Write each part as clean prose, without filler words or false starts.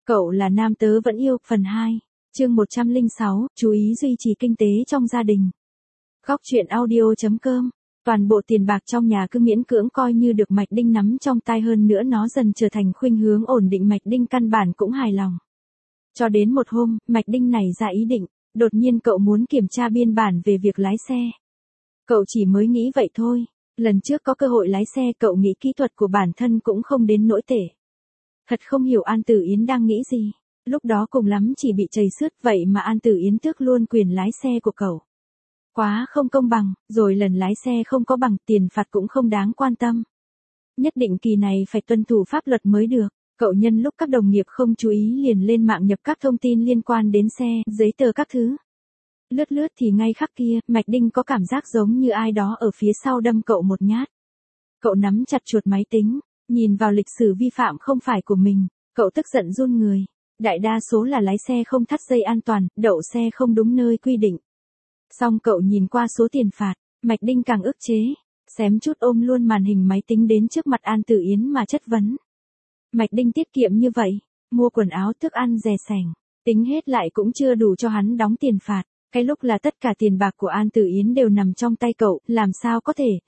Cậu là nam tớ vẫn yêu, phần 2, chương 106, chú ý duy trì kinh tế trong gia đình. Góc truyện audio.com. Toàn bộ tiền bạc trong nhà cứ miễn cưỡng coi như được Mạch Đinh nắm trong tay, hơn nữa nó dần trở thành khuynh hướng ổn định, Mạch Đinh căn bản cũng hài lòng. Cho đến một hôm, Mạch Đinh nảy ra ý định, đột nhiên cậu muốn kiểm tra biên bản về việc lái xe. Cậu chỉ mới nghĩ vậy thôi, lần trước có cơ hội lái xe cậu nghĩ kỹ thuật của bản thân cũng không đến nỗi tệ. Thật không hiểu An Tử Yến đang nghĩ gì, lúc đó cùng lắm chỉ bị trầy xước, vậy mà An Tử Yến tước luôn quyền lái xe của cậu. Quá không công bằng, rồi lần lái xe không có bằng, tiền phạt cũng không đáng quan tâm. Nhất định kỳ này phải tuân thủ pháp luật mới được. Cậu nhân lúc các đồng nghiệp không chú ý liền lên mạng nhập các thông tin liên quan đến xe, giấy tờ các thứ. Lướt lướt thì ngay khắc kia, Mạch Đinh có cảm giác giống như ai đó ở phía sau đâm cậu một nhát. Cậu nắm chặt chuột máy tính, nhìn vào lịch sử vi phạm không phải của mình, cậu tức giận run người. Đại đa số là lái xe không thắt dây an toàn, đậu xe không đúng nơi quy định. Xong cậu nhìn qua số tiền phạt, Mạch Đinh càng ức chế, xém chút ôm luôn màn hình máy tính đến trước mặt An Tử Yến mà chất vấn. Mạch Đinh tiết kiệm như vậy, mua quần áo thức ăn rẻ sẻng, tính hết lại cũng chưa đủ cho hắn đóng tiền phạt. Cái lúc là tất cả tiền bạc của An Tử Yến đều nằm trong tay cậu, làm sao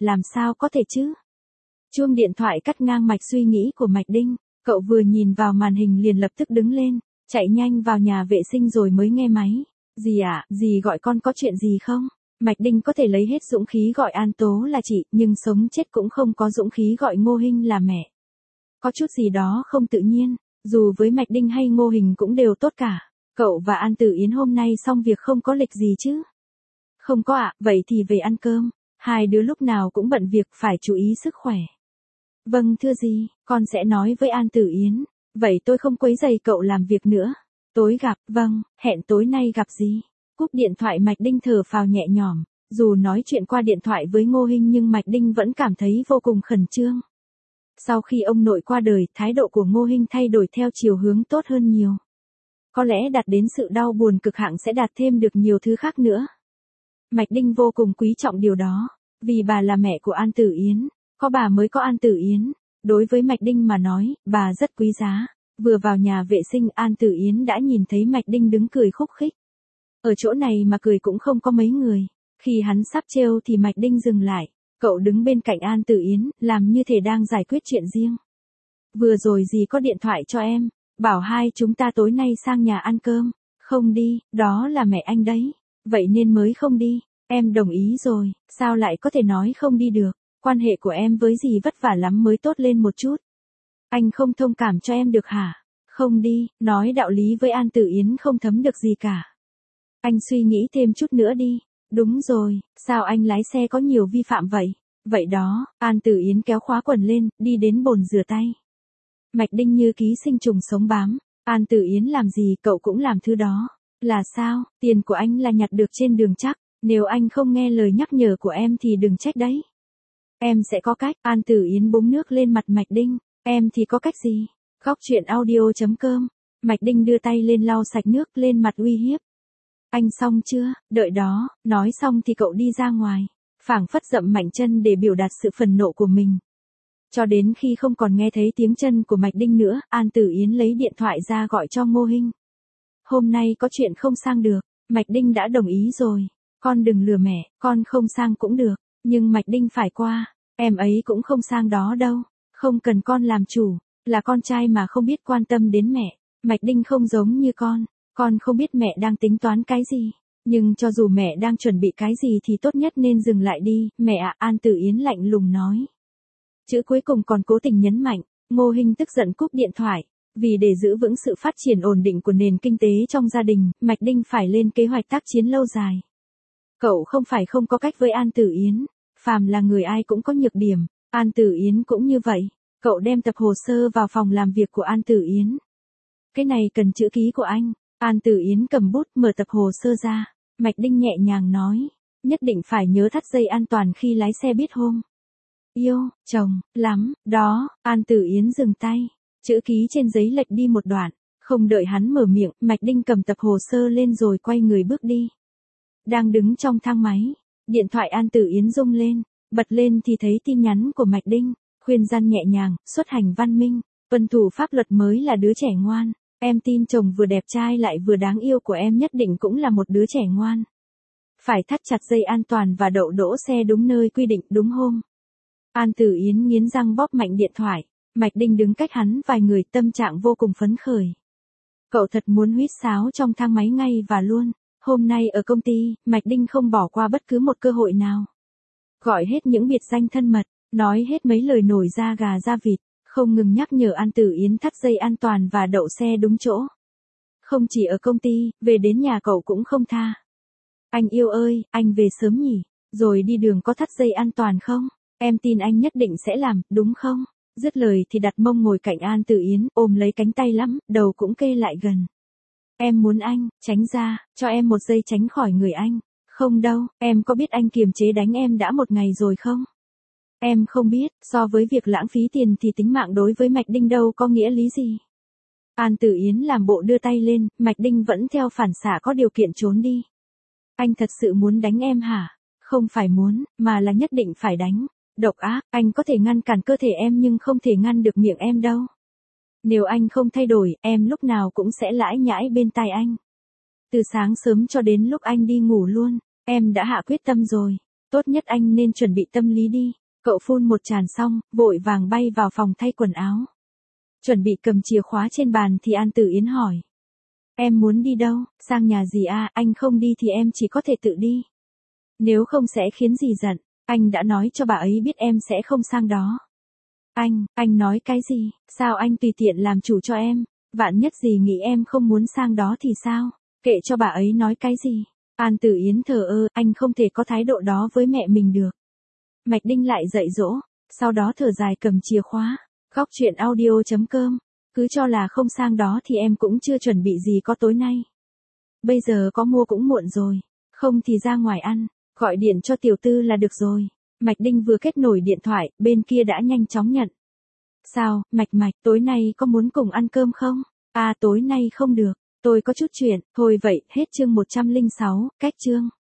có thể chứ? Chuông điện thoại cắt ngang mạch suy nghĩ của Mạch Đinh, cậu vừa nhìn vào màn hình liền lập tức đứng lên, chạy nhanh vào nhà vệ sinh rồi mới nghe máy. Dì ạ, dì gọi con có chuyện gì không? Mạch Đinh có thể lấy hết dũng khí gọi An Tố là chị, nhưng sống chết cũng không có dũng khí gọi Ngô Hinh là mẹ. Có chút gì đó không tự nhiên, dù với Mạch Đinh hay Ngô Hình cũng đều tốt cả. Cậu và An Tử Yến hôm nay xong việc không có lịch gì chứ? Không có ạ, vậy thì về ăn cơm. Hai đứa lúc nào cũng bận việc, phải chú ý sức khỏe. Vâng thưa dì, con sẽ nói với An Tử Yến. Vậy tôi không quấy rầy cậu làm việc nữa. Tối gặp, vâng, hẹn tối nay gặp dì. Cúp điện thoại Mạch Đinh thở phào nhẹ nhõm. Dù nói chuyện qua điện thoại với Ngô Hinh nhưng Mạch Đinh vẫn cảm thấy vô cùng khẩn trương. Sau khi ông nội qua đời, thái độ của Ngô Hinh thay đổi theo chiều hướng tốt hơn nhiều. Có lẽ đạt đến sự đau buồn cực hạn sẽ đạt thêm được nhiều thứ khác nữa. Mạch Đinh vô cùng quý trọng điều đó, vì bà là mẹ của An Tử Yến, có bà mới có An Tử Yến. Đối với Mạch Đinh mà nói, bà rất quý giá. Vừa vào nhà vệ sinh An Tử Yến đã nhìn thấy Mạch Đinh đứng cười khúc khích. Ở chỗ này mà cười cũng không có mấy người. Khi hắn sắp trêu thì Mạch Đinh dừng lại, cậu đứng bên cạnh An Tử Yến, làm như thể đang giải quyết chuyện riêng. Vừa rồi dì có điện thoại cho em. Bảo hai chúng ta tối nay sang nhà ăn cơm. Không đi, đó là mẹ anh đấy. Vậy nên mới không đi. Em đồng ý rồi, sao lại có thể nói không đi được. Quan hệ của em với dì vất vả lắm mới tốt lên một chút. Anh không thông cảm cho em được hả? Không đi, nói đạo lý với An Tử Yến không thấm được gì cả. Anh suy nghĩ thêm chút nữa đi. Đúng rồi, sao anh lái xe có nhiều vi phạm vậy? Vậy đó, An Tử Yến kéo khóa quần lên, đi đến bồn rửa tay. Mạch Đinh như ký sinh trùng sống bám. An Tử Yến làm gì cậu cũng làm thứ đó. Là sao, tiền của anh là nhặt được trên đường chắc. Nếu anh không nghe lời nhắc nhở của em thì đừng trách đấy. Em sẽ có cách. An Tử Yến búng nước lên mặt Mạch Đinh. Em thì có cách gì? Góc truyện audio.com. Mạch Đinh đưa tay lên lau sạch nước lên mặt uy hiếp. Anh xong chưa? Đợi đó. Nói xong thì cậu đi ra ngoài, phảng phất dậm mạnh chân để biểu đạt sự phẫn nộ của mình. Cho đến khi không còn nghe thấy tiếng chân của Mạch Đinh nữa, An Tử Yến lấy điện thoại ra gọi cho Ngô Hinh. Hôm nay có chuyện không sang được, Mạch Đinh đã đồng ý rồi. Con đừng lừa mẹ, con không sang cũng được, nhưng Mạch Đinh phải qua, em ấy cũng không sang đó đâu. Không cần con làm chủ, là con trai mà không biết quan tâm đến mẹ. Mạch Đinh không giống như con không biết mẹ đang tính toán cái gì. Nhưng cho dù mẹ đang chuẩn bị cái gì thì tốt nhất nên dừng lại đi, mẹ ạ. An Tử Yến lạnh lùng nói. Chữ cuối cùng còn cố tình nhấn mạnh. Ngô Hinh tức giận cúp điện thoại. Vì để giữ vững sự phát triển ổn định của nền kinh tế trong gia đình, Mạch Đinh phải lên kế hoạch tác chiến lâu dài. Cậu không phải không có cách với An Tử Yến. Phàm là người ai cũng có nhược điểm. An Tử Yến cũng như vậy. Cậu đem tập hồ sơ vào phòng làm việc của An Tử Yến. Cái này cần chữ ký của anh. An Tử Yến cầm bút mở tập hồ sơ ra. Mạch Đinh nhẹ nhàng nói. Nhất định phải nhớ thắt dây an toàn khi lái xe biết không? Yêu, chồng, lắm, đó. An Tử Yến dừng tay. Chữ ký trên giấy lệch đi một đoạn. Không đợi hắn mở miệng, Mạch Đinh cầm tập hồ sơ lên rồi quay người bước đi. Đang đứng trong thang máy. Điện thoại An Tử Yến rung lên. Bật lên thì thấy tin nhắn của Mạch Đinh. Khuyên gian nhẹ nhàng, xuất hành văn minh. Tuân thủ pháp luật mới là đứa trẻ ngoan. Em tin chồng vừa đẹp trai lại vừa đáng yêu của em nhất định cũng là một đứa trẻ ngoan. Phải thắt chặt dây an toàn và đậu đỗ xe đúng nơi quy định đúng hôm. An Tử Yến nghiến răng bóp mạnh điện thoại. Mạch Đinh đứng cách hắn vài người, tâm trạng vô cùng phấn khởi. Cậu thật muốn huýt sáo trong thang máy ngay và luôn. Hôm nay ở công ty, Mạch Đinh không bỏ qua bất cứ một cơ hội nào. Gọi hết những biệt danh thân mật, nói hết mấy lời nổi da gà da vịt, không ngừng nhắc nhở An Tử Yến thắt dây an toàn và đậu xe đúng chỗ. Không chỉ ở công ty, về đến nhà cậu cũng không tha. Anh yêu ơi, anh về sớm nhỉ, rồi đi đường có thắt dây an toàn không? Em tin anh nhất định sẽ làm, đúng không? Dứt lời thì đặt mông ngồi cạnh An Tử Yến, ôm lấy cánh tay lắm, đầu cũng kê lại gần. Em muốn anh, tránh ra, cho em một giây tránh khỏi người anh. Không đâu, em có biết anh kiềm chế đánh em đã một ngày rồi không? Em không biết, so với việc lãng phí tiền thì tính mạng đối với Mạch Đinh đâu có nghĩa lý gì. An Tử Yến làm bộ đưa tay lên, Mạch Đinh vẫn theo phản xạ có điều kiện trốn đi. Anh thật sự muốn đánh em hả? Không phải muốn, mà là nhất định phải đánh. Độc ác, anh có thể ngăn cản cơ thể em nhưng không thể ngăn được miệng em đâu. Nếu anh không thay đổi, em lúc nào cũng sẽ lải nhải bên tai anh. Từ sáng sớm cho đến lúc anh đi ngủ luôn, em đã hạ quyết tâm rồi. Tốt nhất anh nên chuẩn bị tâm lý đi. Cậu phun một tràng xong, vội vàng bay vào phòng thay quần áo. Chuẩn bị cầm chìa khóa trên bàn thì An Tử Yến hỏi. Em muốn đi đâu, sang nhà gì à, anh không đi thì em chỉ có thể tự đi. Nếu không sẽ khiến dì giận, anh đã nói cho bà ấy biết em sẽ không sang đó. Anh nói cái gì, sao anh tùy tiện làm chủ cho em, vạn nhất dì nghĩ em không muốn sang đó thì sao, kệ cho bà ấy nói cái gì. An Tử Yến thờ ơ, anh không thể có thái độ đó với mẹ mình được. Mạch Đinh lại dạy dỗ, sau đó thở dài cầm chìa khóa. Góc truyện audio.com, cứ cho là không sang đó thì em cũng chưa chuẩn bị gì có tối nay. Bây giờ có mua cũng muộn rồi, không thì ra ngoài ăn, gọi điện cho tiểu tư là được rồi. Mạch Đinh vừa kết nối điện thoại, bên kia đã nhanh chóng nhận. Sao, Mạch, tối nay có muốn cùng ăn cơm không? À tối nay không được, tôi có chút chuyện, thôi vậy, hết chương 106, cách chương.